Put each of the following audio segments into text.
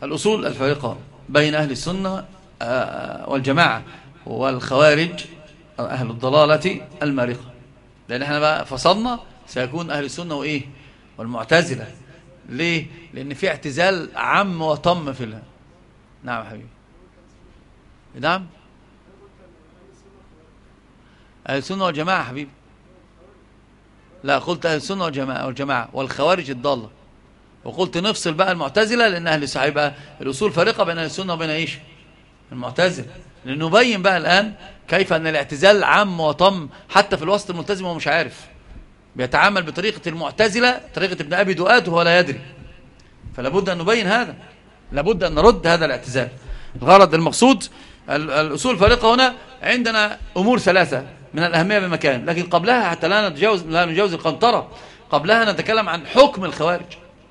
الأصول الفارقة بين أهل السنة والجماعة والخوارج أهل الضلالة المارقة، لأن احنا بقى فصلنا سيكون أهل السنة وإيه والمعتزلة. ليه؟ لأن في اعتزال عام وطم في الله. نعم حبيبي. نعم أهل السنة والجماعة حبيبي. لا قلت أهل السنة والجماعة والخوارج الضالة، وقلت نفصل بقى المعتزلة لأن أهل هيبقى الأصول فارقة بين أهل السنة وبين إيش المعتزلة، لنبين بقى الآن كيف أن الاعتزال عام وطم حتى في الوسط الملتزم ومش عارف، بيتعامل بطريقة المعتزلة طريقة ابن أبي دؤاد وهو لا يدري. فلا بد أن نبين هذا، لابد أن نرد هذا الاعتزال. الغرض المقصود الأصول الفارقة هنا عندنا أمور ثلاثة من الأهمية بمكان، لكن قبلها حتى لا نتجاوز القنطرة، قبلها نتكلم عن حكم الخوارج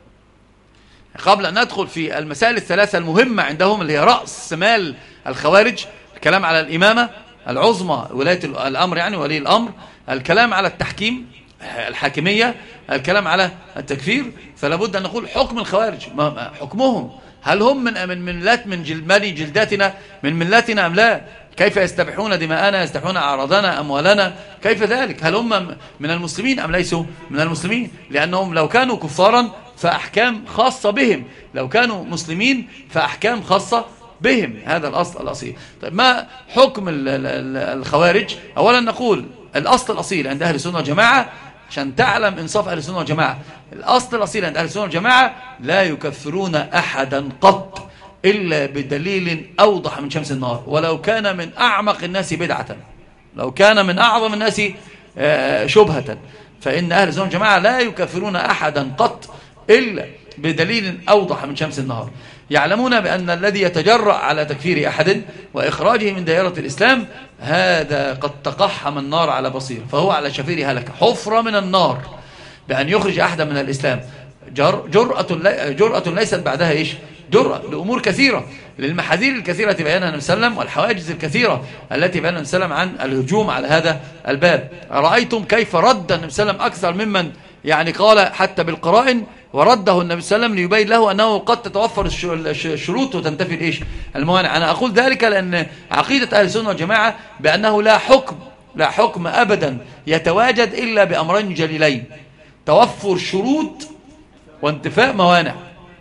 قبل أن ندخل في المسائل الثلاثة المهمة عندهم اللي هي رأس مال الخوارج. الكلام على الإمامة العظمى ولاية الأمر يعني ولي الأمر، الكلام على التحكيم الحاكمية، الكلام على التكفير. فلا بد أن نقول حكم الخوارج، حكمهم، هل هم من بني جلداتنا من ملتنا أم لا؟ كيف يستبيحون دماءنا، يستبيحون أعراضنا أموالنا، كيف ذلك؟ هل هم من المسلمين أم ليسوا من المسلمين؟ لأنهم لو كانوا كفارا فأحكام خاصة بهم، لو كانوا مسلمين فأحكام خاصة بهم. هذا الأصل الأصيل. طيب ما حكم الخوارج؟ أولا نقول الأصل الأصيل عند أهل السنة والجماعة عشان تعلم إنصاف أهل السنة والجماعة، الأصل الأصيل عند أهل السنة والجماعة لا يكفرون أحدا قط إلا بدليل أوضح من شمس النهار، ولو كان من أعمق الناس بدعة، لو كان من أعظم الناس شبهة، فإن أهل السنة والجماعة لا يكفرون أحدا قط إلا بدليل أوضح من شمس النهار. يعلمون بأن الذي يتجرأ على تكفير أحد وإخراجه من دائرة الإسلام هذا قد تقحم النار على بصير، فهو على هلكة حفرة من النار بأن يخرج أحدا من الإسلام. جرأة ليست بعدها إيش؟ جرأة لأمور كثيرة، للمحاذير الكثيرة بيانها النبي صلى الله عليه وسلم والحواجز الكثيرة التي بيانها النبي صلى الله عليه وسلم عن الهجوم على هذا الباب. رأيتم كيف رد النبي صلى الله عليه وسلم أكثر ممن يعني قال حتى بالقرائن، ورده النبي صلى الله عليه وسلم ليبين له أنه قد تتوفر الشروط وتنتفي الإيش الموانع. أنا أقول ذلك لأن عقيدة أهل السنة والجماعة بأنه لا حكم أبدا يتواجد إلا بأمرين جليلين: توفر شروط وانتفاء موانع.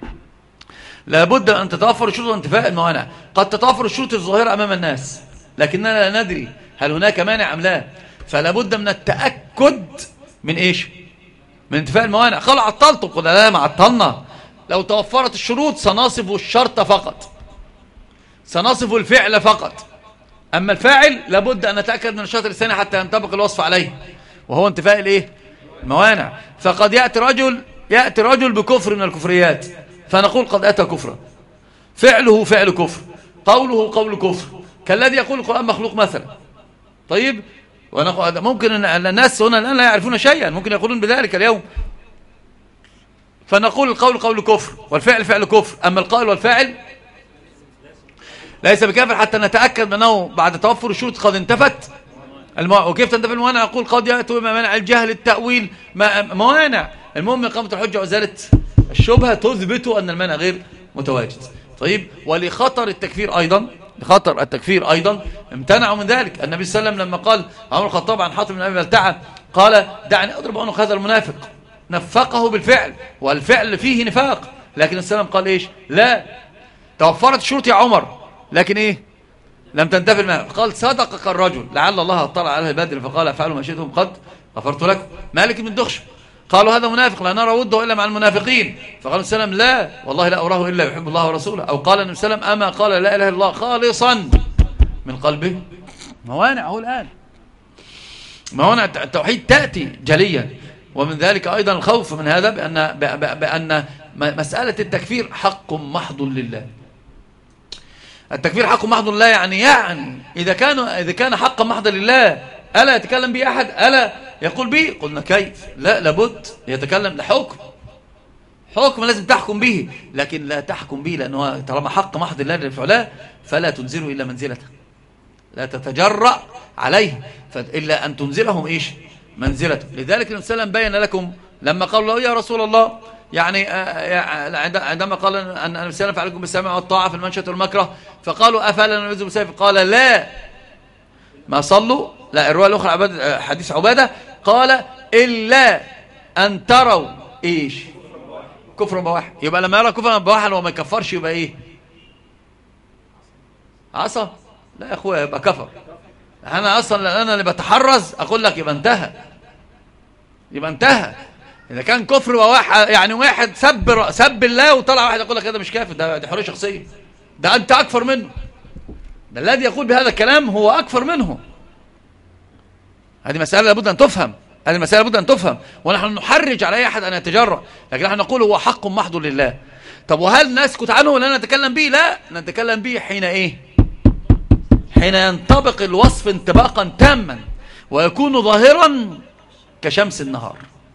لابد أن تتوفر الشروط وانتفاء الموانع. قد تتوفر الشروط الظاهرة أمام الناس لكننا لا ندري هل هناك مانع أم لا، فلا بد من التأكد من إيش؟ من انتفاء الموانع. قال عطلت، قل لا ما عطلنا، لو توفرت الشروط سنصف الشرط فقط، سنصف الفعل فقط، أما الفاعل لابد أن نتأكد من الشرط الثاني حتى ينطبق الوصف عليه وهو انتفاء الإيه؟ الموانع. فقد يأتي رجل بكفر من الكفريات فنقول قد أتى كفرا، فعله فعل كفر، قوله قول كفر، كالذي يقول القرآن مخلوق مثلا. طيب ممكن الناس هنا الآن لا يعرفون شيئا، ممكن يقولون بذلك اليوم، فنقول القول قول كفر والفعل فعل كفر، أما القائل والفاعل ليس بكافر حتى نتأكد أنه بعد توفر الشروط قد انتفت الموانع. وكيف تنتفي الموانع؟ نقول قد يأتوا بموانع الجهل، التأويل، موانع. المهم إقامة الحجة وإزالة الشبهة تثبت أن المانع غير متواجد. طيب ولخطر التكفير أيضا امتنعوا من ذلك. النبي صلى الله عليه وسلم لما قال عمر الخطاب عن حاتم بن أبي بلتعة قال دعني أضرب عنق هذا المنافق، نفقه بالفعل والفعل فيه نفاق، لكن السلام قال إيش؟ لا، توفرت الشروط يا عمر لكن إيه؟ لم تنتفي المانع. قال صدقك الرجل لعل الله اطلع على بدر فقال افعلوا ما شئتم قد غفرت لكم. مالك بن دخشم قالوا هذا منافق لا نرى وده إلا مع المنافقين، فقال السلام لا والله لا أراه إلا يحب الله ورسوله. أو قال النبي صلى الله عليه وسلم أما قال لا إله إلا الله خالصا من قلبه. موانع هو الآن، موانع التوحيد تأتي جليا. ومن ذلك أيضا الخوف من هذا بأن مسألة التكفير حق محض لله. التكفير حق محض لله يعني إذا كان حقا محضا لله ألا يتكلم به أحد؟ ألا يقول به؟ قلنا كيف؟ لا، لابد يتكلم لحكم، حكم لازم تحكم به، لكن لا تحكم به لأنه طالما حق محض الله لفعله فلا تنزله إلا منزلته، لا تتجرأ عليه إلا أن تنزلهم إيش؟ منزلته. لذلك النبي صلى الله عليه وسلم بين لكم لما قالوا له يا رسول الله يعني عندما قال أن النبي صلى الله عليه وسلم فعليكم بالسمع والطاعة في المنشة والمكره، فقالوا أفلا نعوذ بالسيف؟ قال لا، ما صلوا. لا، الرواية الأخرى حديث عبادة قال إلا أن تروا إيش؟ كفر بواح. يبقى لما يرى كفر بواح هو ما يكفرش، يبقى إيه؟ عصى؟ لا يا أخويا، يبقى كفر. أنا أصلا أنا اللي بتحرز أقول لك يبقى انتهى، يبقى انتهى. إذا كان كفر بواح يعني واحد سب الله وطلع واحد يقول لك هذا مش كافر، ده حرية شخصية، ده أنت أكفر منه، ده الذي يقول بهذا الكلام هو أكفر منه. هذه مسألة لابد أن تفهم، هذه المسألة لابد أن تفهم، ونحن نحرج على أي أحد أن يتجرأ، لكن نحن نقول هو حق محض لله. طب وهل نسكت عنه ولا نتكلم به؟ لا، نتكلم به حين إيه؟ حين ينطبق الوصف انطباقا تاما ويكون ظاهرا كشمس النهار.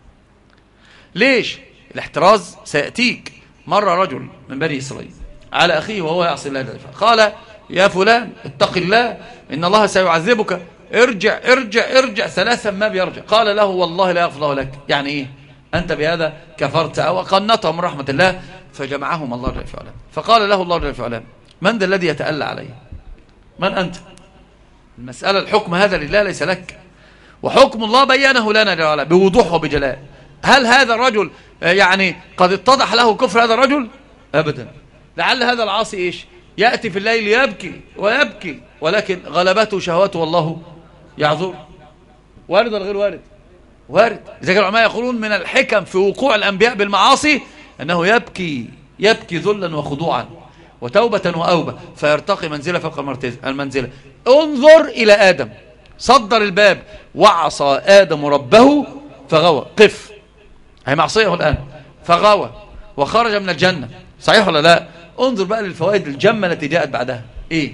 ليش؟ الاحتراز سيأتيك. مر رجل من بني إسرائيل على أخيه وهو يعصي الله، قال يا فلان اتق الله إن الله سيعذبك، ارجع ارجع ارجع ثلاثا ما بيرجع. قال له والله لا يغفر الله لك. يعني ايه؟ انت بهذا كفرت او قنطه من رحمه الله. فجمعهم الله جل في علاه، فقال له الله جل في علاه من ذا الذي يتألى عليه؟ من انت؟ المسألة الحكم هذا لله ليس لك، وحكم الله بينه لنا جل وعلا بوضوح وبجلاء. هل هذا الرجل يعني قد اتضح له كفر هذا الرجل؟ ابدا. لعل هذا العاصي ايش؟ يأتي في الليل يبكي ويبكي، ولكن غلبته شهواته والله يعذر. وارد ولا غير وارد؟ وارد. لذلك العلماء يقولون من الحكم في وقوع الأنبياء بالمعاصي أنه يبكي ذلا وخضوعا وتوبة وأوبة، فيرتقي منزلة فوق المنزلة. انظر إلى آدم، صدر الباب وعصى آدم ربه فغوى. قف، هي معصية الآن، فغوى وخرج من الجنة، صحيح ولا لا؟ انظر بقى للفوائد الجمة التي جاءت بعدها. ايه؟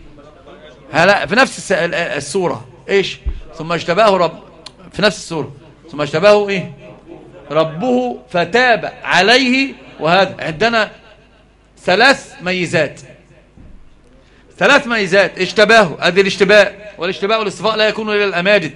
هلا في نفس السورة ايش؟ ثم اجتباه في نفس السورة ثم اجتباه ايه؟ ربه فتاب عليه. وهذا عندنا ثلاث ميزات، اجتباه، ادي الاشتباء، والاشتباء والاصطفاء لا يكون الا الاماجد.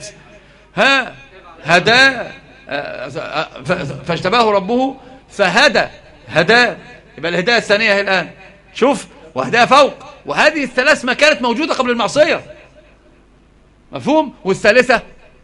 هدى، فاجتباه ربه فهدى، يبقى الهداية الثانية هي الآن، شوف، وهداية فوق. وهذه الثلاث ما كانت موجودة قبل المعصية، مفهوم؟ والثالثة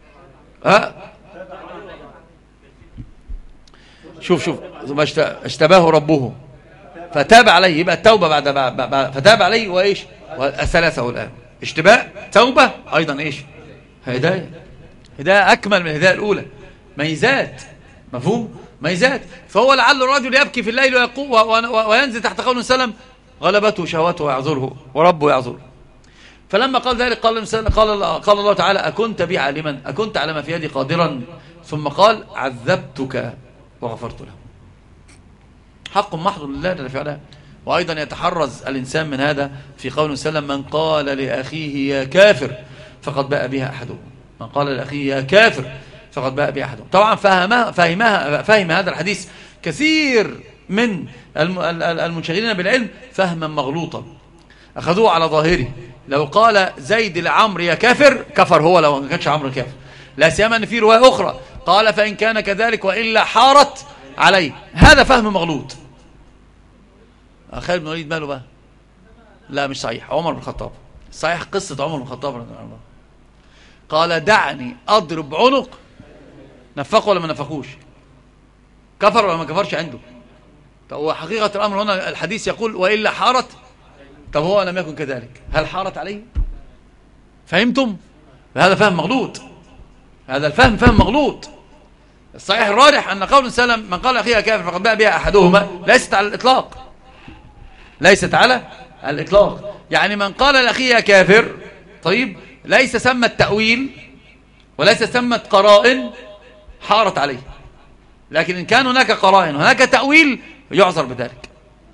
شوف ثم اشتباه ربه فتاب عليه، يبقى التوبة بعد فتاب عليه. وإيش؟ والثلاثة الآن اشتباء، توبة، أيضا إيش؟ هداية أكمل من الهداية الأولى، ميزات، مفهوم؟ ميزات. فهو لعل الرجل يبكي في الليل وينزل تحت قول سلم غلبته شهوته ويعذره وربه يعذره. فلما قال ذلك قال الله تعالى أكنت بي عالما، أكنت على ما في يدي قادرا؟ ثم قال عذبتك وغفرت له. حق محض لله جل وعلا. وأيضا يتحرز الإنسان من هذا في قول سلم من قال لأخيه يا كافر فقد باء بها أحدهم، من قال لأخيه يا كافر فقد باء بها أحدهم. طبعا فهم هذا الحديث كثير من المنشغلين بالعلم فهما مغلوطا، أخذوه على ظاهره. لو قال زيد لعمرو يا كافر كفر هو، لو ما كانش عمرو كافر، لا سيما أن في رواية أخرى قال فإن كان كذلك وإلا حارت عليه. هذا فهم مغلوط. خالد بن الوليد ماله بقى؟ لا مش صحيح. عمر بن الخطاب، صحيح قصة عمر بن الخطاب رضي الله عنه، قال دعني أضرب عنق. نفقه ولا ما نفقوش؟ كفر ولا ما كفرش عنده؟ طب هو حقيقة الأمر هنا الحديث يقول وإلا حارت. طب هو لم يكن كذلك، هل حارت عليه؟ فهمتم؟ هذا فهم مغلوط، هذا الفهم فهم مغلوط. الصحيح الراجح أن قول سلم من قال أخيها كافر فقد باء بها أحدهما ليست على الإطلاق، ليست على الإطلاق. يعني من قال لأخيها كافر، طيب، ليس ثمة تأويل وليس ثمة قرائن حارت عليه، لكن إن كان هناك قرائن هناك تأويل يعذر بذلك.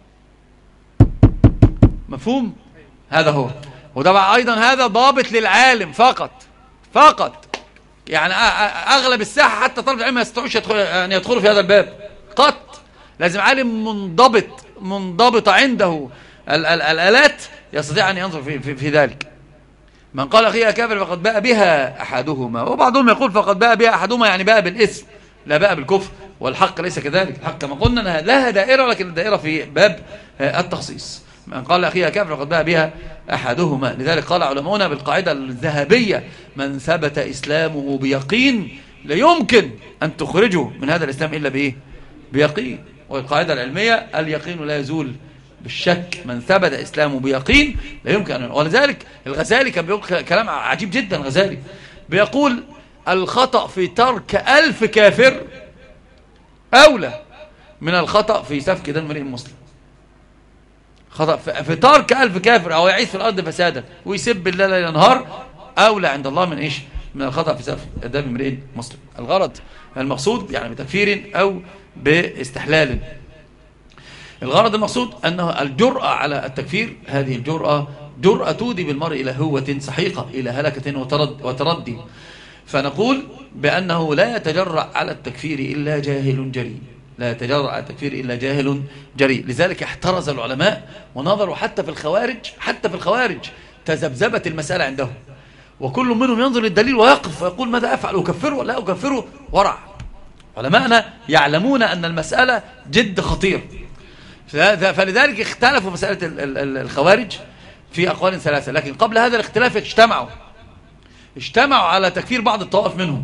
مفهوم؟ هذا هو. وطبعا أيضا هذا ضابط للعالم فقط. يعني أغلب الساحة حتى طالب العلم ما يستطيعوش أن يدخلوا في هذا الباب قط. لازم عالم منضبط عنده الآلات يستطيع أن ينظر في ذلك. من قال أخيها كافر فقد باء بها أحدهما، وبعضهم يقول فقد باء بها أحدهما يعني باء بالإثم لا باء بالكفر، والحق ليس كذلك. الحق كما قلنا أنها لها دائرة، لكن الدائرة في باب التخصيص. من قال أخيها كافر فقد باء بها أحدهما. لذلك قال علماؤنا بالقاعدة الذهبية: من ثبت إسلامه بيقين لا يمكن أن تخرجه من هذا الإسلام إلا بإيه؟ بيقين. والقاعدة العلمية: اليقين لا يزول بالشك. من ثبت إسلامه بيقين لا يمكن أن. ولذلك الغزالي كان بيقول كلام عجيب جدا. الغزالي بيقول: الخطأ في ترك 1000 كافر أولى من الخطأ في سفك دم امرئ مسلم. خطأ في ترك 1000 كافر أو يعيش في الأرض فسادا ويسب الله ليل نهار أولى عند الله من إيش؟ من الخطأ في سفك دم امرئ مسلم. الغرض المقصود يعني بتكفير أو باستحلال. الغرض المقصود أنه الجرأة على التكفير، هذه الجرأة جرأة تودي بالمرء إلى هوة سحيقة، إلى هلكة وتردي. فنقول بأنه لا يتجرأ على التكفير إلا جاهل جريء، لا يتجرأ على التكفير إلا جاهل جريء. لذلك احترز العلماء ونظروا حتى في الخوارج تذبذبت المسألة عندهم، وكل منهم ينظر للدليل ويقف ويقول: ماذا أفعل؟ أكفره ولا أكفره؟ ورع. علماءنا يعلمون أن المسألة جد خطير، فلذلك اختلفوا مسألة الخوارج في أقوال ثلاثة. لكن قبل هذا الاختلاف اجتمعوا على تكفير بعض الطوائف منهم.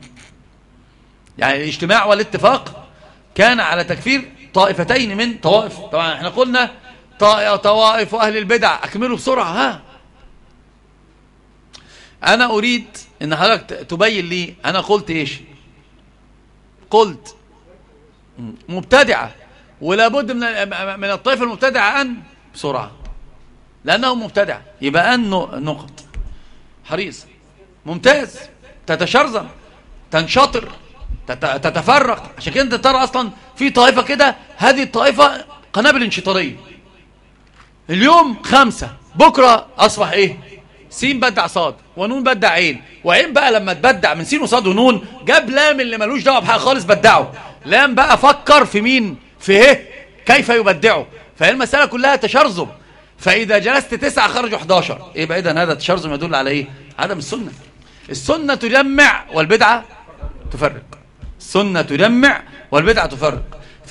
يعني الاجتماع والاتفاق كان على تكفير طائفتين من طوائف. طبعا احنا قلنا طوائف أهل البدع. أكملوا بسرعة. أنا أريد أن حضرتك تبين لي أنا قلت إيش. قلت مبتدعة، ولا بد من الطائفة المبتدعة أن بسرعة، لأنه مبتدع يبقى أن نقط حريص ممتاز، تتشرذم، تنشطر، تتفرق. عشان كده انت ترى اصلا في طائفة كده، هذه الطائفة قنابل انشطارية. اليوم 5، بكرة اصبح ايه؟ سين بدع صاد ونون بدع عين، وعين بقى لما تبدع من سين وصاد ونون جاب لام اللي ملوش دعوه بحاجه خالص بدعه. لام بقى فكر في مين؟ في ايه؟ كيف يبدعه. فهي المسألة كلها تشرذم. فإذا جلست 9 خرجوا 11. يبقى إذا هذا التشرذم يدل على إيه؟ عدم السنة. السنة تجمع والبدعة تفرق. السنة تجمع والبدعة تفرق.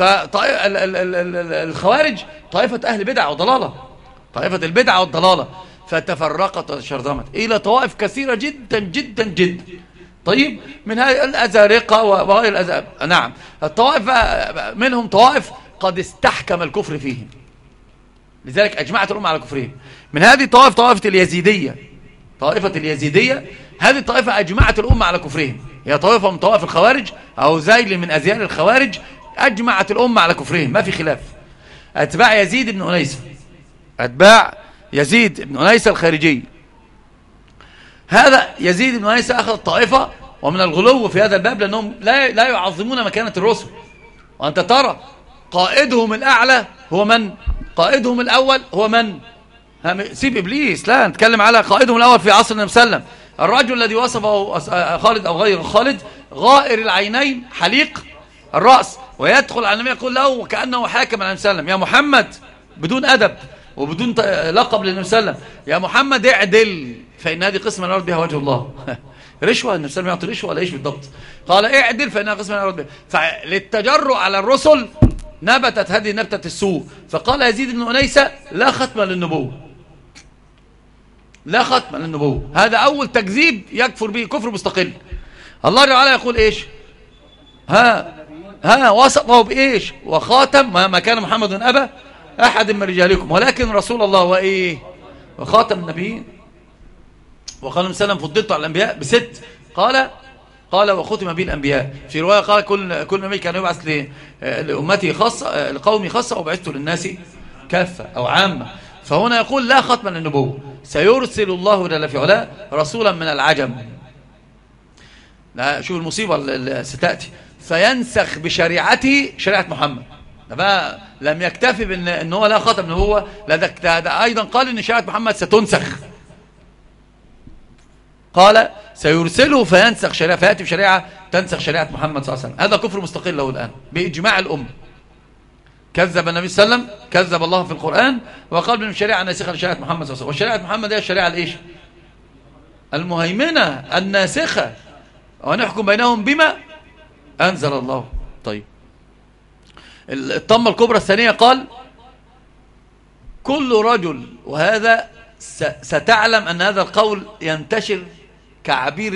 فالخوارج طائفة أهل بدعة وضلالة، طائفة البدعة والضلالة، فتفرقت وتشرذمت إلى طوائف كثيرة جدا جدا جدا. طيب، من هذه الأزارقة وغير الأزارقة. نعم، الطوائف منهم طوائف قد استحكم الكفر فيهم، لذلك أجمعت الأمة على كفرهم. من هذه الطوائف طائفة اليزيدية. طائفة اليزيدية هذه الطائفة أجمعت الأمة على كفرهم. هي طائفة من طوائف الخوارج أو زيل من أزيال الخوارج، أجمعت الأمة على كفرهم، ما في خلاف. أتباع يزيد بن أنيسة، أتباع يزيد بن أنيسة الخارجي. هذا يزيد بن أنيسة أخذ الطائفة، ومن الغلو في هذا الباب لأنهم لا يعظمون مكانة الرسل. وأنت ترى قائدهم الأعلى هو من؟ قائدهم الأول هو من؟ سيب إبليس، لا نتكلم على قائدهم الأول في عصر النبي صلى الله عليه وسلم. الرجل الذي وصفه خالد أو غير خالد: غائر العينين حليق الرأس، ويدخل على النبي يقول له وكأنه حاكم على النبي صلى الله عليه وسلم: يا محمد، بدون أدب وبدون لقب للنبي صلى الله عليه وسلم، يا محمد اعدل فإن هذه قسمة لا يرد بها وجه الله. رشوة، النبي صلى الله عليه وسلم يعطي رشوة ولا ايش بالضبط؟ قال اعدل فإنها قسمة لا يرد بها. فللتجرؤ على الرسل نبتت هذه نبتة السوء. فقال يزيد بن أنيسة: لا ختم للنبوة، لا ختم للنبوة. هذا أول تكذيب يكفر به كفر مستقل. الله جل وعلا يقول إيش؟ وصفه بإيش؟ وخاتم ما كان محمد أبا أحد من رجالكم ولكن رسول الله وإيه؟ وخاتم النبيين. وقال النبي صلى الله عليه وسلم: فضلت على الأنبياء ب6. قال وختم به الأنبياء. في رواية قال كل نبي كان يبعث لأمتي خاصة، لقومي خاصة، وبعثت للناس كافة أو عامة. فهنا يقول: لا ختم للنبوة، سيرسل الله جل في علاه رسولا من العجم. لا، شوف المصيبة اللي ستأتي: فينسخ بشريعته شريعة محمد. ده بقى لم يكتفي بأن هو لا ختم نبوة، لا ده أيضا قال إن شريعة محمد ستنسخ. قال سيرسله فينسخ شريعة، فيأتي بشريعة تنسخ شريعة محمد صلى الله عليه وسلم. هذا كفر مستقل له الآن بإجماع الأمة. كذب النبي صلى الله عليه وسلم، كذب الله في القرآن، وقال بأن الشريعة ناسخة لشريعة محمد صلى الله عليه وسلم. وشريعة محمد هي الشريعة الإيش؟ المهيمنة الناسخة، ونحكم بينهم بما أنزل الله. طيب، الطمة الكبرى الثانية قال كل رجل، وهذا ستعلم أن هذا القول ينتشر كعبير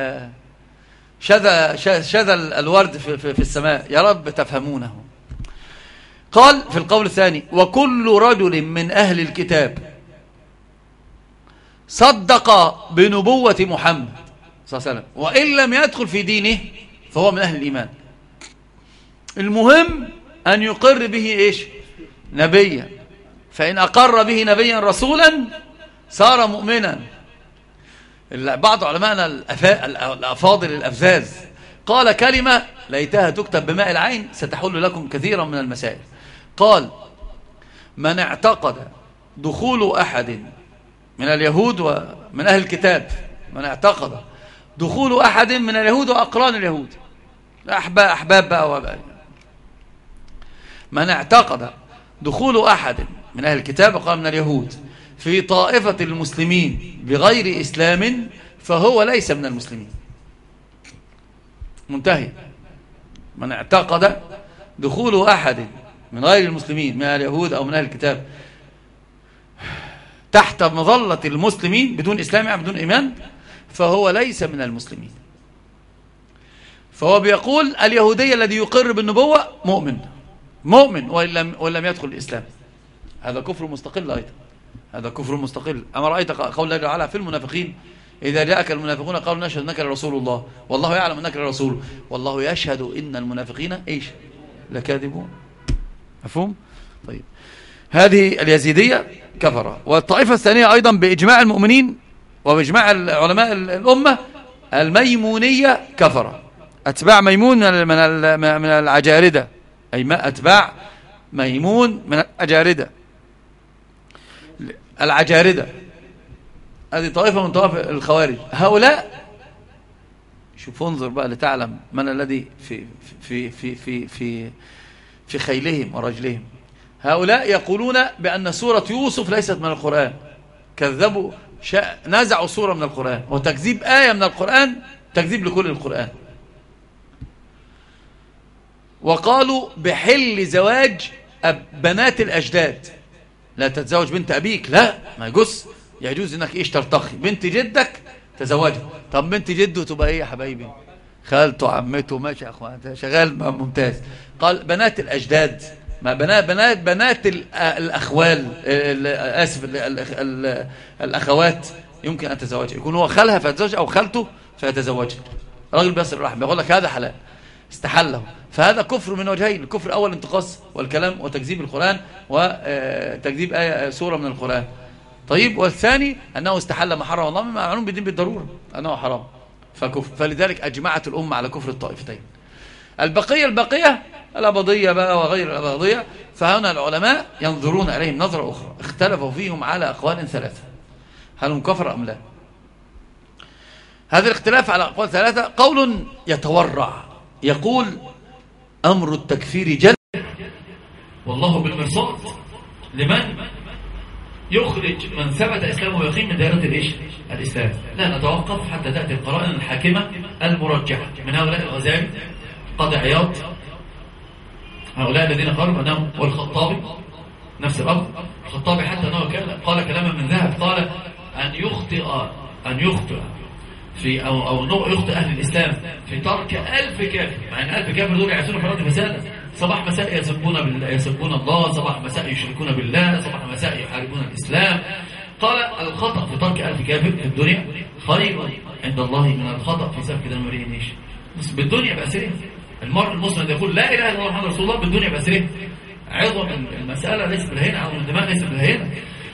شذا الورد في السماء، يا رب تفهمونه. قال في القول الثاني وكل رجل من أهل الكتاب صدق بنبوة محمد صلى الله عليه وسلم وإن لم يدخل في دينه فهو من أهل الإيمان. المهم أن يقر به إيش؟ نبيا، فإن أقر به نبيا رسولا صار مؤمنا. بعض علماءنا الأفاضل الأفزاز قال كلمة ليتها تكتب بماء العين ستحل لكم كثيرا من المسائل. قال من اعتقد دخول أحد من اليهود ومن أهل الكتاب، من اعتقد دخول أحد من اليهود وأقران اليهود أحباب بقى من اعتقد دخول أحد من أهل الكتاب وقال من اليهود في طائفة المسلمين بغير إسلام فهو ليس من المسلمين. منتهي. من اعتقد دخول أحد من غير المسلمين من اليهود أو من أهل الكتاب تحت مظلة المسلمين بدون إسلام يعني بدون إيمان فهو ليس من المسلمين. فهو بيقول اليهودية الذي يقر بالنبوة مؤمن وإن لم يدخل الإسلام. هذا كفر مستقل أيضا، هذا كفر مستقل. أما رأيت قول الله تعالى في المنافقين إذا جاءك المنافقون قالوا نشهد أنك لرسول الله والله يعلم أنك لرسول والله يشهد إن المنافقين إيش لكاذبون. مفهوم؟ طيب هذه اليزيدية كفرة. والطائفة الثانية أيضا بإجماع المؤمنين وبإجماع علماء الأمة الميمونية كفرة، أتباع ميمون من العجاردة، أي أتباع ميمون من العجاردة هذه طائفة من طوائف الخوارج. هؤلاء شوف انظر بقى لتعلم من الذي في خيلهم ورجلهم. هؤلاء يقولون بأن سورة يوسف ليست من القرآن، كذبوا نزعوا سورة من القرآن، وتكذيب آية من القرآن تكذيب لكل القرآن. وقالوا بحل زواج بنات الأجداد، لا تتزوج بنت أبيك، لا ما يجوز انك ايش ترتقي بنت جدك تزوجها. طب بنت جده تبقى ايه يا حبايبي؟ خالته عمته ماشي يا اخوان شغال ممتاز. قال بنات الأجداد، ما بنات الأخوال آسف الأخوات يمكن أن تتزوجها، يكون هو خالها فيتزوج أو خالته فيتزوجها. راجل بيصل الرحم يقول لك هذا حلال استحله. فهذا كفر من وجهين، الكفر الأول انتقاص والكلام وتكذيب القرآن وتكذيب آية سورة من القرآن. طيب والثاني أنه استحل ما حرم الله مما معلوم بالدين بالضرورة أنه حرام فكفر. فلذلك أجمعت الأمة على كفر الطائفتين. البقية الأبضية بقى وغير الأبضية فهنا العلماء ينظرون عليهم نظرة أخرى، اختلفوا فيهم على أقوال ثلاثة، هل هم كفر أم لا؟ هذا الاختلاف على أقوال ثلاثة. قول يتورع يقول أمر التكفير جل والله بالمرصاد لمن يخرج من ثبت إسلامه ويقيم من دائرة الإسلام، لا نتوقف حتى تأتي القرائن الحاكمة المرجحة من هؤلاء الغزالي قاضي عياض، هؤلاء الذين قالوا أنهم والخطابي نفس الأمر. الخطابي حتى أنه قال كلاما من ذهب، قال أن يخطئ في أو يخطئ أهل الإسلام في ترك 1000 كافر، مع أن 1000 كافر دول يعيشون في الأرض فسادا، صباح مساء يسبون الله، صباح مساء يشركون بالله، صباح مساء يحاربون الإسلام. قال الخطأ في ترك 1000 كافر في الدنيا خير عند الله من الخطأ في سفك دم امرئ نيش بالدنيا بأسره. المرء المسلم يقول لا إله إلا الله محمد رسول الله بالدنيا بأسره. عظم المسألة ليس بالهين، عظم الدماء ليس بالهين.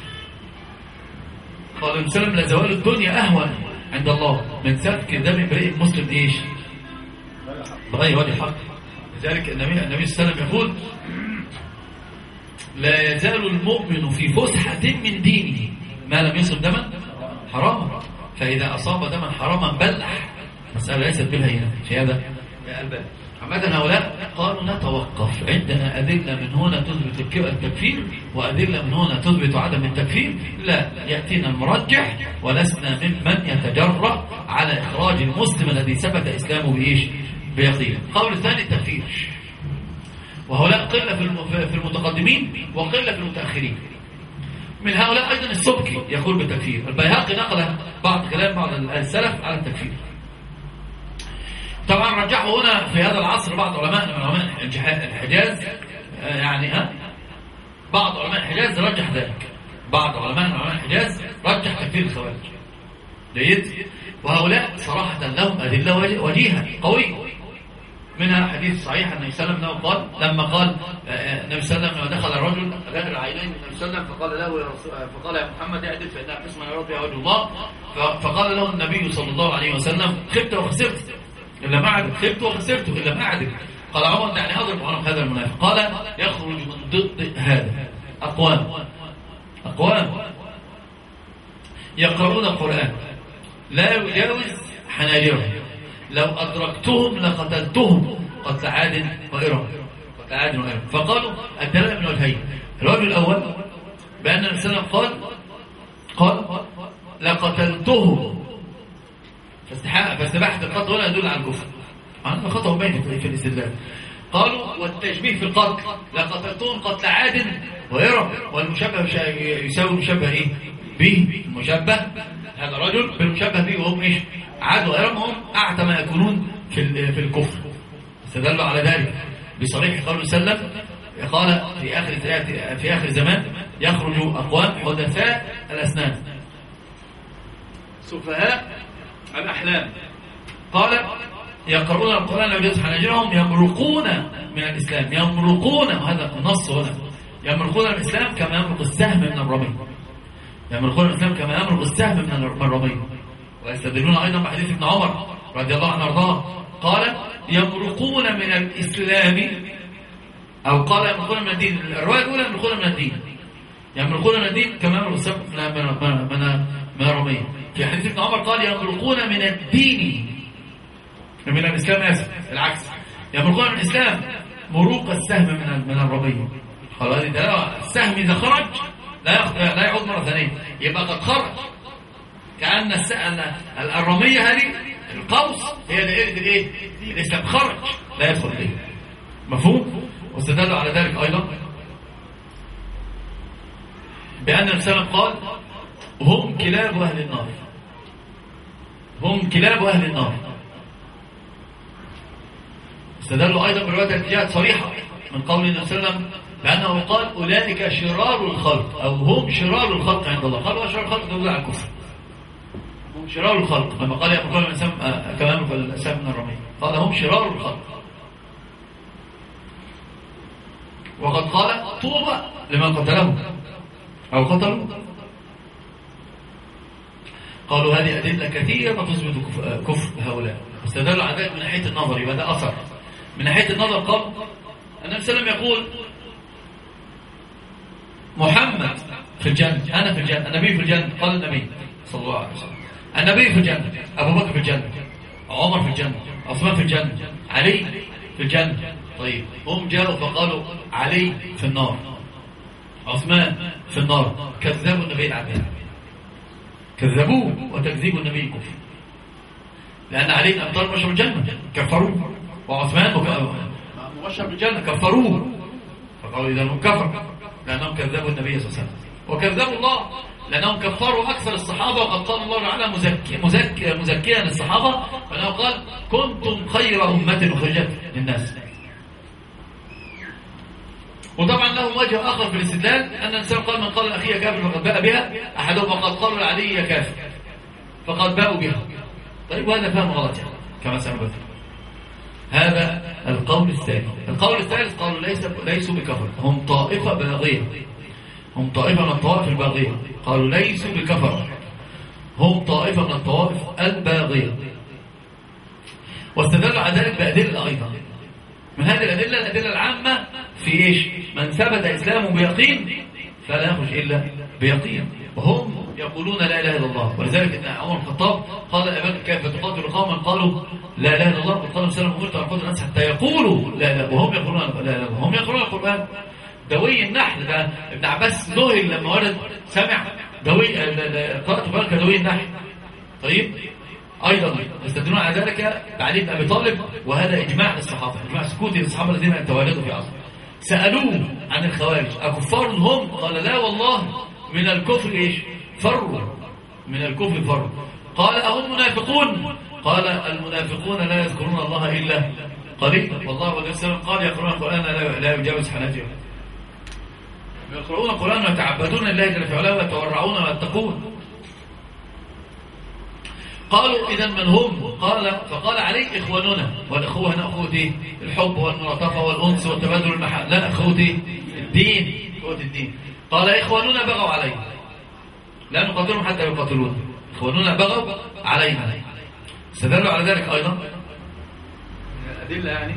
قال المسلم لزوال الدنيا أهون عند الله من سفك دم امرئ مسلم ايش بغير وجه حق. لذلك النبي صلى الله عليه وسلم يقول لا يزال المؤمن في فسحة من دينه ما لم يصب دما حراما، فإذا أصاب دما حراما بلح. مسألة ليست بالهينة في هذا الباب. عامة هؤلاء قالوا نتوقف، عندنا أدلة من هنا تثبت التكفير وأدلة من هنا تثبت عدم التكفير، لا يأتينا المرجح ولسنا ممن يتجرأ على إخراج المسلم الذي ثبت إسلامه بإيش؟ بيقين. قول الثاني التكفير، وهؤلاء قلة في المتقدمين وقلة في المتأخرين. من هؤلاء أيضا السبكي يقول بالتكفير. البيهقي نقل بعض كلام بعض السلف على التكفير. طبعا رجحوا هنا في هذا العصر بعض علماء من علماء الحجاز، بعض علماء الحجاز رجح ذلك. بعض علماء الحجاز رجح تكفير الخوارج. جيد. وهؤلاء صراحة لهم أدلة وجيهة قوية. منها حديث صحيح أن النبي صلى الله عليه وسلم قال لما قال النبي صلى الله عليه وسلم لما دخل الرجل غير العينين من النبي صلى الله عليه وسلم فقال له فقال يا محمد اعدل فإنها قسما يرى بها وجه الله. فقال له النبي صلى الله عليه وسلم خبت وخسرت إلا ما عدل، خبت وخسرت إلا ما عدل. قال عمر يعني أضرب عنق هذا المنافق. قال يخرج من ضد هذا أقوام يقرؤون القرآن لا يجاوز حناجرهم لو أدركتهم لقتلتهم قتل عاد وإرم. فقالوا الدلالة من وجهين. الوجه الأول بأن النبي صلى الله عليه وسلم قال لقتلتهم، فاستباحة القتل ولا يدل على الكفر. عندنا خطأ بين في الاستدلال. قالوا والتشبيه في القتل لقتلتهم قتل عاد وإرم، والمشبه يساوي المشبه إيه؟ به. المشبه هذا رجل بالمشبه به وهم إيش؟ عاد وإرم، هم أعتى ما يكونون في الكفر. استدلوا على ذلك بصريح قوله صلى الله عليه وسلم قال في آخر زمان يخرج أقوام حدثاء الأسنان سفهاء الأحلام. قال يقرؤون القرآن لا يجوز حناجرهم يمرقون من الإسلام. يمرقون، وهذا النص هنا، يمرقون الإسلام كما يمرق السهم من الرمي. يمرقون الإسلام كما يمرق السهم من الرمي. ويستدلون أيضا بحديث ابن عمر رضي الله عنه وارضاه قال يمرقون من الإسلام، أو قال يمرقون من الدين. الرواية الأولى يمرقون من الدين، يمرقون من الدين كما يمرق السهم من الرمي. في حديث ابن عمر قال يمرقون من الدين من الإسلام، آسف العكس، يمرقون من الإسلام مروق السهم من الرمي. قالوا هذه دلالة السهم إذا خرج لا يعود مرة ثانية، يبقى قد خرج. كأن الرمية هذه القوس هي دائرة الايه؟ الإسلام، خرج لا يدخل فيه. مفهوم؟ واستدلوا على ذلك أيضا بأن السلام قال هم كلاب أهل النار، هم كلاب أهل النار. استدلوا أيضا برواية الاتجاهات صريحة من قول النبي صلى الله عليه وسلم بأنه قال أولئك شرار الخلق، أو هم شرار الخلق عند الله. قالوا شرار الخلق دول على الكفر، هم شرار الخلق. لما قال يقول الإنسان كمان في السهم من الرمي قال هم شرار الخلق. وقد قال طوبى لمن قتلهم أو قتلوا. قالوا هذه أدلة كثيرة تثبت كفر هؤلاء. استدلوا على ذلك من ناحية النظر، يبقى ده أثر. من ناحية النظر قال النبي صلى الله عليه وسلم يقول محمد في الجنة، أنا في الجنة، النبي في الجنة. قال النبي صلى الله عليه وسلم النبي في الجنة، أبو بكر في الجنة، عمر في الجنة، عثمان في الجنة، علي في الجنة. طيب هم جاءوا فقالوا علي في النار، عثمان في النار. كذبوا النبي العباد، كذبوه، وتكذيب النبي كفر، لأن علي بن أبي طالب مبشر بالجنة كفروه، وعثمان مبشر بالجنة كفروه. فقالوا إذا هم كفر لأنهم كذبوا النبي صلى الله عليه وسلم، وكذبوا الله لأنهم كفروا أكثر الصحابة. وقد قال الله تعالى مزكيا الصحابة، فأنه قال كنتم خير أمة أخرجت للناس. وطبعا لهم وجه آخر في الاستدلال أن الإنسان قال من قال الأخية كافر فقد باء بها، أحدهم فقد قالوا العلي يا كافر فقد باءوا بها. طيب وهذا فهم غلط يعني كما سنبت. هذا القول الثاني. القول الثالث قالوا ليسوا بكفر، هم طائفة باغية، هم طائفة من الطوائف الباغية. قالوا ليسوا بكفر، هم طائفة من الطوائف الباغية. واستدلوا على ذلك بأدلة أيضا. من هذه الأدلة العامة في إيش؟ من ثبت إسلامه بيقين فلا يخرج إلا بيقين، وهم يقولون لا إله إلا الله. ولذلك إن عمر الخطاب قال أباك كيف تقاتل قوما قالوا لا إله إلا الله، وقالوا سلام قلت أقول الناس حتى يقولوا لا إله، وهم يقولون لا إله إلا الله، هم يقولون القرآن. دوي النحل ده ابن عباس ذهل لما ولد سمع دوي قرأت بالك دوي النحل. طيب أيضا يستدلون على ذلك بعلي بن أبي طالب، وهذا إجماع للصحابة، إجماع سكوتي للصحابة الذين تولدوا في عصر. سألوه عن الخوارج أكفار هم؟ قال لا والله من الكفر إيش؟ فروا من الكفر فروا. قال أهم منافقون؟ قال المنافقون لا يذكرون الله إلا قليلا. والله والسلام قال يقرؤون القرآن لا يجاوز حناجرهم. يقرؤون القرآن ويتعبدون الله جل في علاه ويتورعون ويتقون. قالوا إذا من هم؟ فقال عليه إخواننا. والأخوة هنا أخوة إيه؟ الحب والملاطفة والأنس والتبادل المحال. لا، أخوة إيه؟ الدين، أخوة الدين. قال إخواننا بغوا علينا لا نقاتلهم حتى يقاتلون. إخواننا بغوا علينا. استدلوا على ذلك أيضا من الأدلة يعني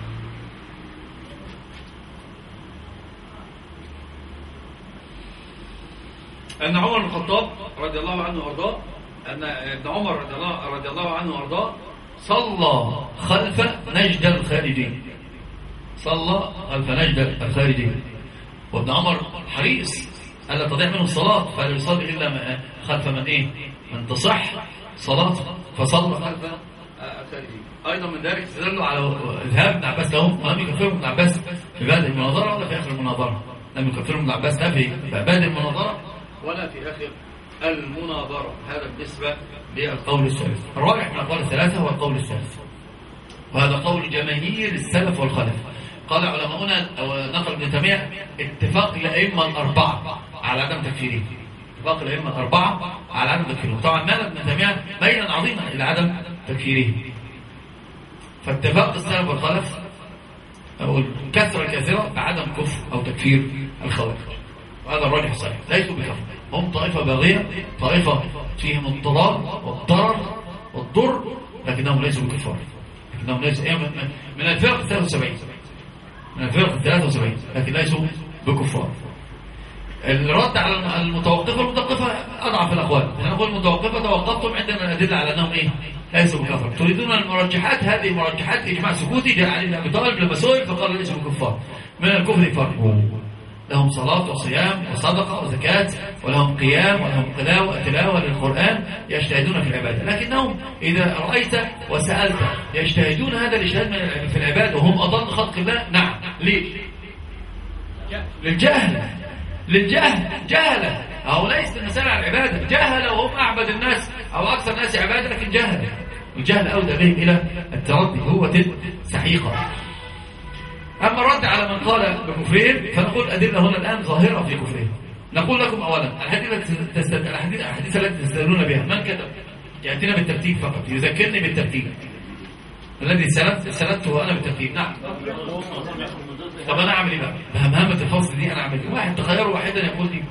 أن عمر بن الخطاب رضي الله عنه وأرضاه أن ابن عمر رضي الله عنه وأرضاه صلى خلف نجد الخارجين. صلى خلف نجد الخارجين. وابن عمر حريص ألا تضيع منه الصلاة، فلا يصلي إلا خلف من إيه؟ من تصح صلاته، فصلى خلف الخارجين. أيضا من ذلك استدلوا على ذهاب ابن عباس لهم، ولم يكفرهم ابن عباس في بدء المناظرة ولا في آخر المناظرة. لم يكفرهم ابن عباس لا في بدء المناظرة ولا في آخر المناظرة. هذا بالنسبة للقول الثالث. الراجح من الأقوال الثلاثة هو القول الثالث، وهذا قول جماهير السلف والخلف. قال علماؤنا نقل ابن تيمية اتفاق الأئمة الأربعة على عدم تكفيره. اتفاق الأئمة الأربعة على عدم تكفيره. طبعا مال ابن تيمية ميلا عظيما إلى عدم تكفيره. فاتفاق السلف والخلف أو الكثرة الكثيرة بعدم كفر أو تكفير الخوارج، وهذا الراجح صحيح. ليسوا بكفر، هم طائفة باغية، طائفة فيهم الضلال والضرر والضر، لكنهم ليسوا بكفار. لكنهم ليسوا من الفرق 73، من الفرق 73، لكن ليسوا بكفار. الرد على المتوقفة والمتوقفة أضعف الأقوال. نقول المتوقفة توقفتم عندنا الأدلة على أنهم إيه؟ ليسوا بكفار. تريدون المرجحات، هذه مرجحات إجماع سكوتي جاء علي بن أبي طالب لما سئل فقال ليسوا بكفار. من الكفر فرق، لهم صلاة وصيام وصدقة وزكاة، ولهم قيام ولهم تلاوة للقرآن، يجتهدون في العبادة. لكنهم إذا رأيت وسألت يجتهدون هذا الاجتهاد في العبادة وهم أضل خلق الله. نعم. ليه؟ للجهل جهلة. أو ليس المسألة على العبادة، جهل وهم أعبد الناس أو أكثر الناس عبادة، لكن جهل. الجهل أودى بهم إلى التردي هو سحيقة. أما الرد على من قال بكفرهم فنقول أدلة هنا الآن ظاهرة في كفرهم. نقول لكم أولا الحديث التي تستدلون بها من كتب؟ يأتينا بالترتيب فقط، يذكرني بالترتيب الذي سردته أنا بالترتيب. نعم. طب أنا أعمل إيه بقى؟ بهمهمة الفصل دي أنا أعمل إيه؟ واحد تخيروا واحدا يقول لي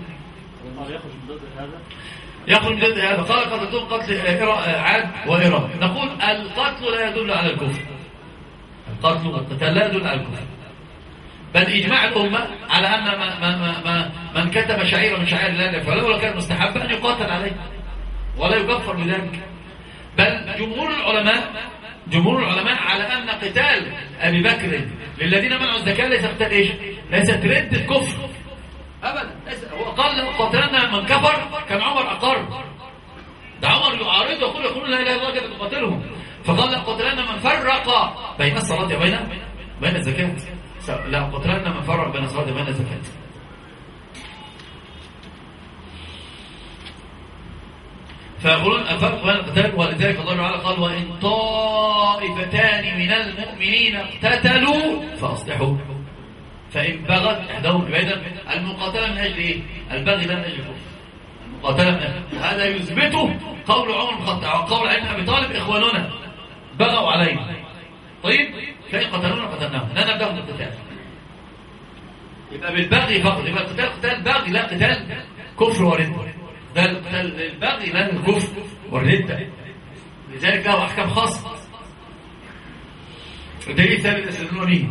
يخرج ضد هذا. قال قتلتم قتل عاد وإيران. نقول القتل لا يدل على الكفر. القتل والقتال لا يدل على الكفر، بل إجماع الأمة على أن من كتب شعيرة من شعائر الله فلو كان مستحبا أن يقاتل عليه ولا يكفر بذلك. بل جمهور العلماء على أن قتال أبي بكر للذين منعوا الزكاة ليس قتال إيش؟ ليست ردة كفر أبدا. هو قال لو قاتلنا من كفر كان عمر أقر. ده عمر يعارضه يقول لا إله إلا الله كده تقاتلهم. فقال لا قتلنا من فرق بين الصلاة وبين الزكاة. لا قتلنا من فرق بين الصلاة وبين الزكاة. فيقولون الفرق بين القتال، ولذلك الله تعالى قال وإن طائفتان من المؤمنين اقتتلوا فأصلحوا. فإن بغت إحداهم إذن المقاتلة من أجل إيه؟ البغي لا من أجل الكفر. المقاتلة من أجل هذا يثبته قول عمر بن الخطاب وقول علي بن أبي طالب إخواننا بغوا علينا. طيب فإن قتلونا قتلناهم لا نبدأ بالقتال. يبقى بالبغي فقط. يبقى القتال قتال بغي لا قتال كفر وردة. ده القتال البغي لا الكفر والردة، لذلك له أحكام خاصة. الدليل ثابت يستدلون به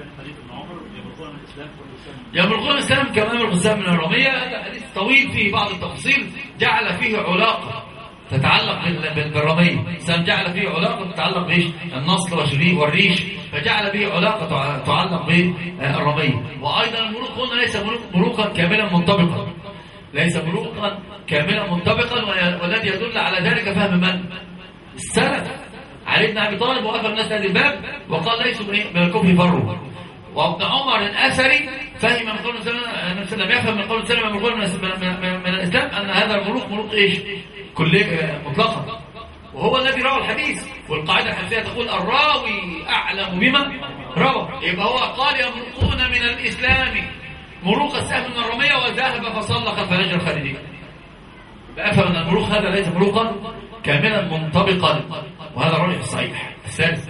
يمرقون الإسلام كما يمرق الإسلام من الرمية. هذا حديث طويل فيه بعض التفاصيل جعل فيه علاقة تتعلق بالرمية. الإسلام جعل فيه علاقة تتعلق بالنصل والريش، فجعل فيه علاقة تتعلق بالرمية. وأيضا الملوك قلنا ليس ملوكا كاملا منطبقا، ليس ملوكا كاملا منطبقا، والذي يدل على ذلك فهم من؟ السلف. علي بن أبي طالب وقف الناس هذا الباب وقال ليسوا من الكفر فروا. وابن عمر الأثري فهم من قول السلام يفهم من قول السلام من قول من الإسلام أن هذا الملوك ملوك إيش؟ كلية مطلقة، وهو الذي روى الحديث. والقاعدة الحديثية تقول الراوي أعلم بما روى. يبقى هو قال يملكون من الإسلام ملوك السهم من الرمية وذهب فصلى خلف رجل خالدين. فأفهم أن الملوك هذا ليس ملوكا كاملا منطبقا، وهذا الرأي الصحيح. الثالث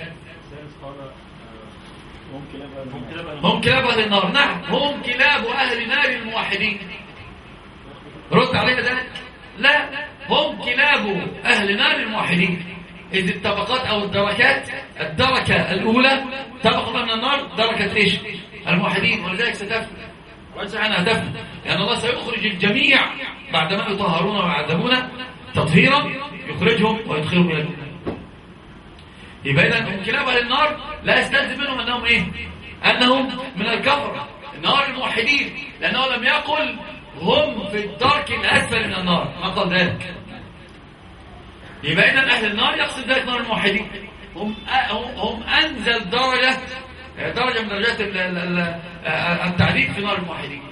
هم كلاب أهل النار. نعم هم كلاب أهل نار الموحدين. رد علينا ذلك؟ لا، هم كلاب أهل نار الموحدين. إذ الطبقات أو الدركات، الدركة الأولى طبقة من النار دركة إيش؟ الموحدين. ولذلك ستفنى وأنسى عنها تفنى، لأن الله سيخرج الجميع بعدما يطهرون ويعذبون تطهيرا، يخرجهم ويدخلهم إلى الجنة. يبقى إذن هم كلاب أهل النار لا يستلزم منهم أنهم إيه؟ أنهم من الكفر النار الموحدين، لأنه لم يقل هم في الدرك الأسفل من النار، ما قال ذلك. يبقى إذن أهل النار يقصد ذلك نار الموحدين، هم أنزل درجة من درجات التعذيب في نار الموحدين.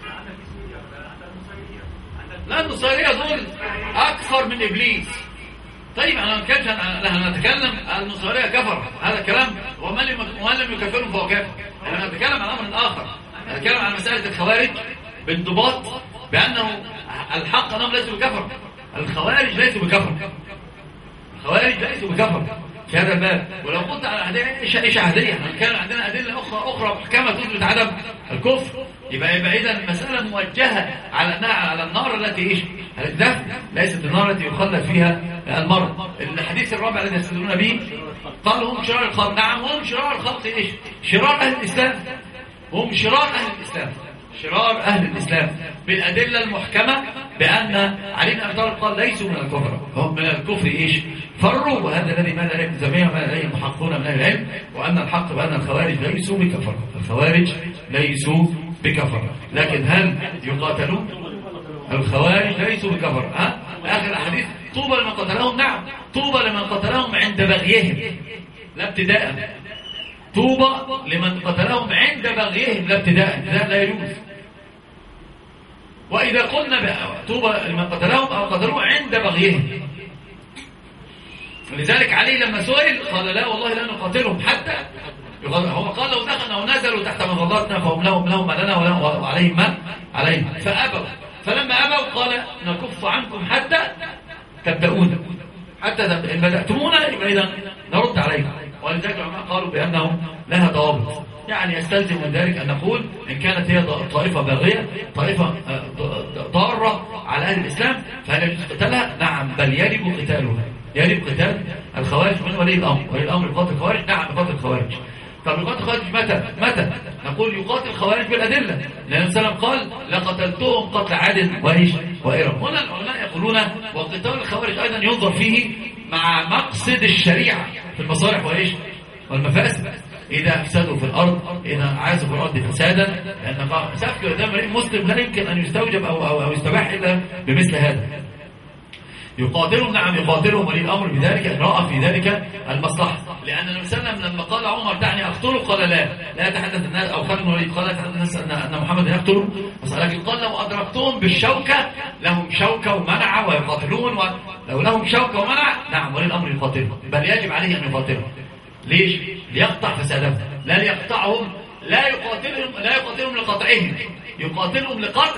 لا، النصارية دول أكثر من إبليس. طيب أنا نتكلم النصارية كفر، هذا كلام، ومن لم يكفرهم فهو كافر. أنا نتكلم عن أمر آخر، نتكلم عن مسألة الخوارج بانضباط بأنه الحق أنهم ليسوا بكفر. الخوارج ليسوا بكفر، الخوارج ليسوا بكفر في هذا الباب. ولو قلت على إيش عهدية، كان عندنا أدلة أخرى محكمة تثبت عدم الكفر. يبقى إذا المسألة موجهة على أنها على النار التي إيش؟ الدفن، ليست النار التي يخلد فيها المرء. الحديث الرابع الذي يستدلون به قالوا هم شرار الخلق. نعم هم شرار الخلق. إيش؟ شرار أهل الإسلام. هم شرار أهل الإسلام، شرار أهل الإسلام بالأدلة المحكمة بأن علي بن أبي طالب قال ليسوا من الكفر، هم من الكفر إيش؟ فروا. وهذا الذي ماذا عليه ابن تيمية وماذا عليه المحققون من أهل العلم، وأن الحق بأن الخوارج ليسوا بكفر، الخوارج ليسوا بكفر. لكن هل يقاتلون؟ الخوارج ليسوا بكفر. آخر الحديث طوبى لمن قتلهم. نعم طوبى لمن قتلهم عند بغيهم لا ابتداء، طوبى لمن قتلهم عند بغيهم لا ابتداء، لا يجوز. وإذا قلنا طوبى لمن قتلهم أو قتلوه عند بغيهم، لذلك علي لما سئل قال لا والله لا نقاتلهم حتى هو قال لو دخلنا ونزلوا تحت مفضاتنا فهم لهم ما لنا وعليهم ما عليهم، فأبوا. فلما أبوا قال نكف عنكم حتى تبدأون، حتى إن بدأتمونا يبقى إذا نرد عليكم. ولذلك العلماء قالوا بأنه لها ضوابط، يعني يستلزم من ذلك أن نقول إن كانت هي طائفة باغية، طائفة ضارة على أهل الإسلام، فهل يجوز قتالها؟ نعم، بل يجب قتالها، يجب قتال الخوارج. من ولي الأمر، ولي الأمر يقاتل الخوارج. نعم يقاتل الخوارج. طب يقاتل الخوارج متى؟ نقول يقاتل الخوارج بالأدلة، لأن السلام قال لقتلتهم قتل عاد وإرم. هنا العلماء يقولون وقتال الخوارج أيضا ينظر فيه مع مقصد الشريعة في المصالح والمفاسد. إذا أفسدوا في الأرض، إذا عازوا في الأرض فسادا، لأن سفك دم امرئ مسلم لا يمكن أن يستوجب أو يستباح إلا بمثل هذا. يقاتلهم. نعم يقاتلهم ولي الأمر بذلك إن رأى في ذلك المصلحة، لأن النبي صلى الله عليه وسلم لما قال عمر دعني أقتله قال لا يتحدث الناس، أو خالد بن الوليد قال لا يتحدث الناس أن محمد يقتله، لكن قال لو أدركتهم بالشوكة لهم شوكة ومنع ويقاتلون، ولو لهم شوكة ومنع نعم ولي الأمر يقاتلهم، بل يجب عليه أن يقاتلهم. ليش؟ ليقطع فسادهم، لا ليقطعهم، لا يقاتلهم لقطعهم، يقاتلهم لقطع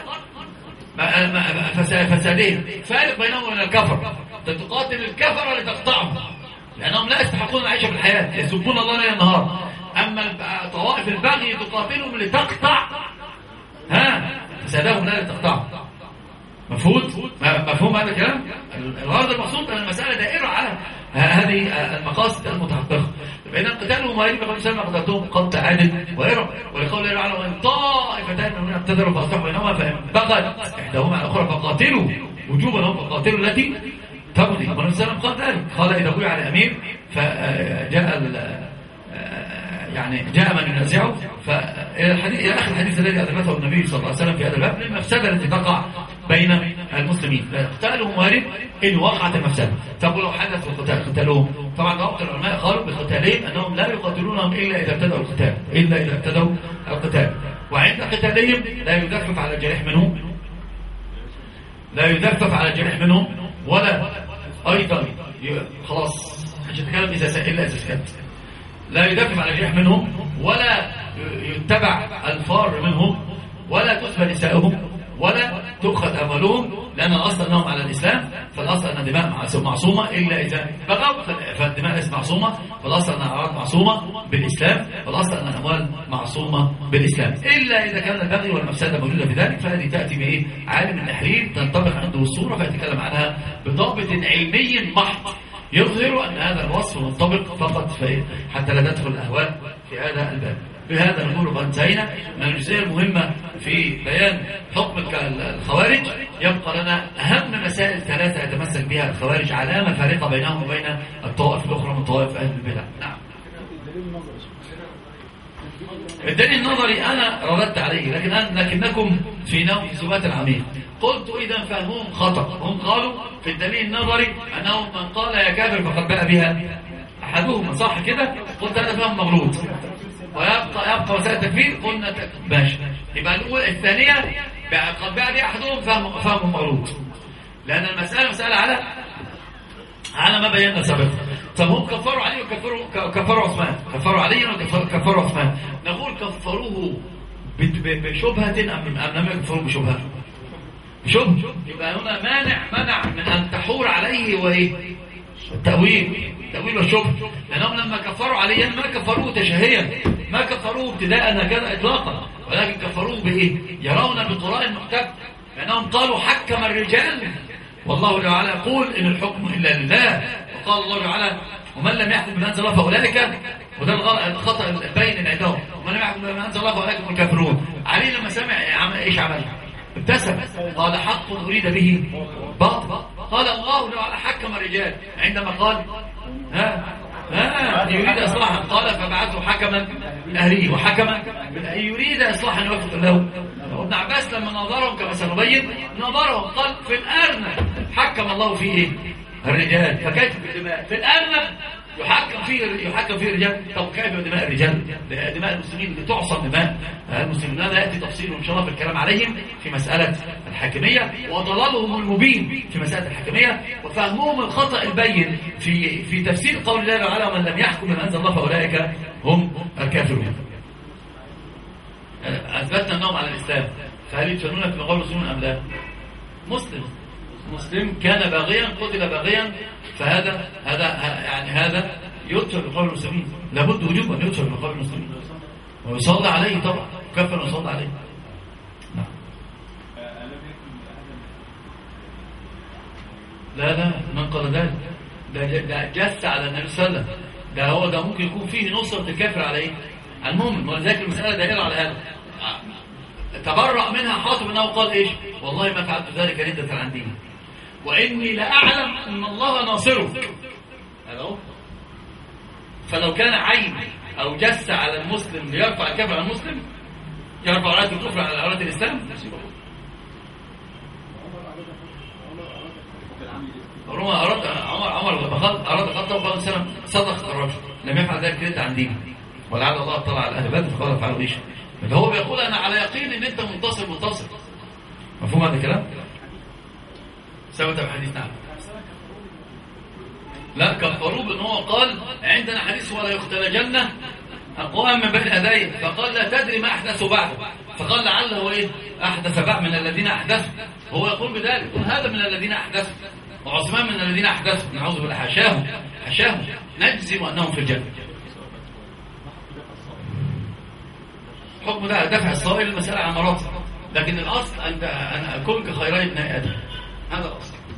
فسادهم. فارق بينهم وبين الكفر، تقاتل الكفر لتقطعهم، لأنهم لا يستحقون العيش في الحياة، يسبون الله ليل النهار. أما طوائف البغي تقاتلهم لتقطع فسادهم، لا لتقطعهم. مفهوم هذا الكلام؟ الغرض المقصود أن المسألة دائرة على هذه المقاصد المتحققة. فإذا قتالهم وهذه بقول سلم قتلتهم قطع عاد وإرم، ولقول الله تعالى وإن طائفتان منهم ابتدروا فأصلحوا بينهما فإن بغت إحداهما على الأخرى فقاتلوا وجوبا هم فقاتلوا التي تبغي. والنبي صلى الله عليه وسلم قال ذلك، قال إذا بويع على أمير جاء من ينازعه، إلى آخر الحديث الذي أدركه النبي صلى الله عليه وسلم في هذا الباب، للمفسدة التي تقع بين المسلمين، قتالهم وارد إن وقعت المفسدة. طب ولو حدث قتالهم، طبعا وقت العلماء قالوا بقتالهم أنهم لا يقاتلونهم إلا إذا ابتدأوا القتال، وعند قتالهم لا يدفف على الجريح منهم، ولا أيضا خلاص مش هتكلم إلا إذا سكت، لا يدفف على الجريح منهم، ولا يتبع الفار منهم، ولا تسبى نسائهم، ولا تؤخذ أموالهم، لأن الأصل أنهم على الإسلام، فالأصل أن الدماء معصومة إلا إذا بغوا، فالدماء ليست معصومة، فالأصل أن الأعراض معصومة بالإسلام، والأصل أن الأموال معصومة بالإسلام، إلا إذا كان البغي والمفسدة موجودة في ذلك، فهذه تأتي بإيه؟ عالم التحرير تنطبق عنده الصورة فيتكلم عنها بضابط علمي محض يظهر أن هذا الوصف منطبق فقط حتى لا تدخل الأهواء في هذا الباب. بهذا نقول قد انتهينا من الجزئية المهمة في بيان حكم الخوارج. يبقى لنا أهم مسائل ثلاثة يتمسك بها الخوارج، علامة فارقة بينهم وبين الطوائف الأخرى من طوائف أهل البدع. نعم. الدليل النظري أنا رددت عليه، لكنكم في نوم في سبات العميق. قلت إذا فهمهم خطأ. هم قالوا في الدليل النظري أنه من قال يا كافر فقد بقى بها أحدهم، صح كده؟ قلت هذا فهم مغلوط، ويبقى وسائل التكفير قلنا ماشي. يبقى الأولى الثانية قد بقى بها أحدهم فهم مغلوط، لأن المسألة مسألة على ما بينا سابقا. طب هم كفروا علي وكفروا عثمان، كفروا علي وكفروا عثمان، نقول كفروه بشبهة أم لم يكفروا بشبهة؟ بشبهة. يبقى هنا منع من أن تحور عليه وإيه؟ التأويل والشبه، لأنهم لما كفروا عليا ما كفروه تشهيا، ما كفروه ابتداء هكذا إطلاقا، ولكن كفروه بإيه؟ يرون بقراء محتب، لأنهم قالوا حكم الرجال، والله تعالى يقول إن الحكم إلا لله، وقال الله تعالى ومن لم يحكم بما أنزل الله فأولئك، وده الخطأ البين عندهم، ومن لم يحكم بما أنزل الله فأولئك هم الكافرون. علي لما سمع إيش عمل؟ ابتسم، قال حق أريد به باطل. قال الله تعالى حكم الرجال عندما قال يريد إصلاحا، قال فبعثوا حكما من أهله وحكما من أهله يريد إصلاحا يوفق له. ابن عباس لما نظرهم كما سنبين نظرهم قال في الأرنب حكم الله فيه إيه؟ الرجال، فكيف بالدماء؟ في الأرنب يحكم فيه الرجال. طب كيف بدماء الرجال؟ دماء المسلمين اللي تعصم دماء المسلمين، هذا يأتي تفصيله إن شاء الله في الكلام عليهم في مسألة الحاكمية، وضلالهم المبين في مسألة الحاكمية، وفهمهم الخطأ البين في تفسير قول الله تعالى ومن لم يحكم بما أنزل الله فأولئك هم الكافرون. أثبتنا أنهم على الإسلام، فهل يدفنون في مقابل مسلمون أم لا؟ مسلم كان باغيا قتل باغيا، فهذا هذا يدفن في مقابل المسلمين، لابد وجوبا أن يدفن في مقابل المسلمين ويصلى عليه طبعا، كفر ويصلى عليه. نعم. لا من قال ذلك ده جس على النبي صلى الله عليه وسلم، ده ممكن يكون فيه نصرة الكافر عليه على المؤمن، ولذلك المسألة دائرة على هذا. تبرأ منها حاطب أنه قال إيش؟ والله ما فعلت ذلك ردة عن ديني، وإني لأعلم أن الله ناصرك. فلو كان عين أو جس على المسلم ليرفع الكافر على المسلم، يرفع راية الكفر على راية الإسلام. عمر أراد خطأ وقال سلام صدق الرجل، لم يفعل ذلك ردة عن ديني، ولعل الله اطلع على أهل بدر فقال فعلوا إيش؟ هو بيقول أنا على يقين إن أنت منتصر. مفهوم هذا الكلام؟ ثبت بحديث. نعم. لا كفروه بأن هو قال عندنا حديث ولا يختلجن أقوام من بين يديه، فقال لا تدري ما أحدثوا بعده، فقال لعله إيه؟ أحدث بعد من الذين أحدثوا. هو يقول بذلك، يقول هذا من الذين أحدثوا، وعثمان من الذين أحدثوا، نعوذ بالله، حشاهم نجزم أنهم في الجنة. حكم ده دفع الصائل المسألة على مراتب، لكن الأصل أن أكون كخيرين ابن آدم، هذا الأصل.